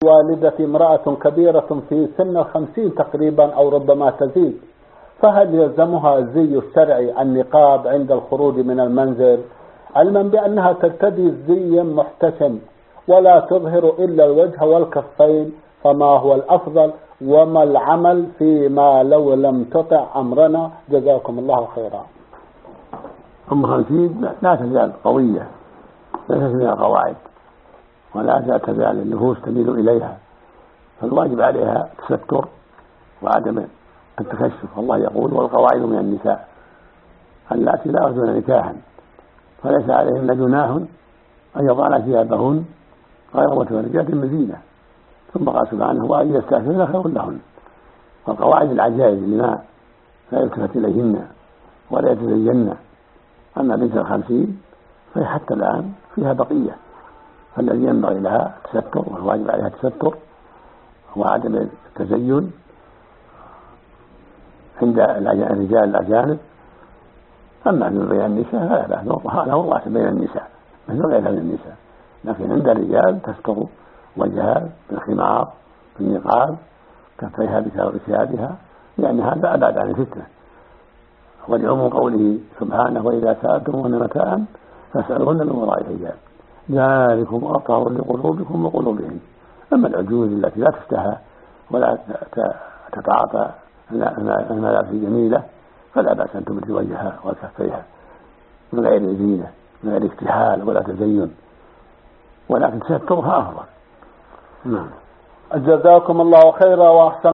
والدتي امرأة كبيرة في سن 50 تقريبا أو ربما تزيد، فهل يلزمها الزي الشرعي النقاب عند الخروج من المنزل، علما بأنها ترتدي الزي محتشم ولا تظهر إلا الوجه والكفين؟ فما هو الأفضل وما العمل فيما لو لم تطع أمرنا؟ جزاكم الله خيرا. 50 لا تزال قوية، ليست من القواعد، ولا تزال النفوس تميل إليها، فالواجب عليها التستر وعدم التكشف. الله يقول: والقواعد من النساء اللاتي لا يرجون نكاحا فليس عليهن جناح أن يضعن ثيابهن غير متبرجات بزينة. ثم قال سبحانه: وأن يستعففن خير لهن. فالقواعد العجائز لما لا يلتفت إليهن ولا يتزين. أما بنت 50 فهي حتى الآن فيها بقية، فالذي ينبغي لها التستر، والواجب عليها التستر وعدم التزين عند الرجال الأجانب. أما في بين النساء فلا بأس، هذا هو الراس بين النساء مثل غيرها من النساء، لكن عند الرجال تستر وجهها بالخمار بالنقاب، كفيها بثيابها، لأن هذا أبعد عن الفتنة. ولعموم قوله سبحانه: وإذا سألتموهن متاعا فاسألوهن من وراء الحجاب ذلكم أطهر لقلوبكم وقلوبهن. أما العجوز التي لا تشتهى ولا تتعاطى الملابس الجميلة فلا بأس أن تبدي وجهها وكفيها من غير زينة، من غير اكتحال ولا تزين، ولكن تسترها أفضل. جزاكم الله خيرا وأحسن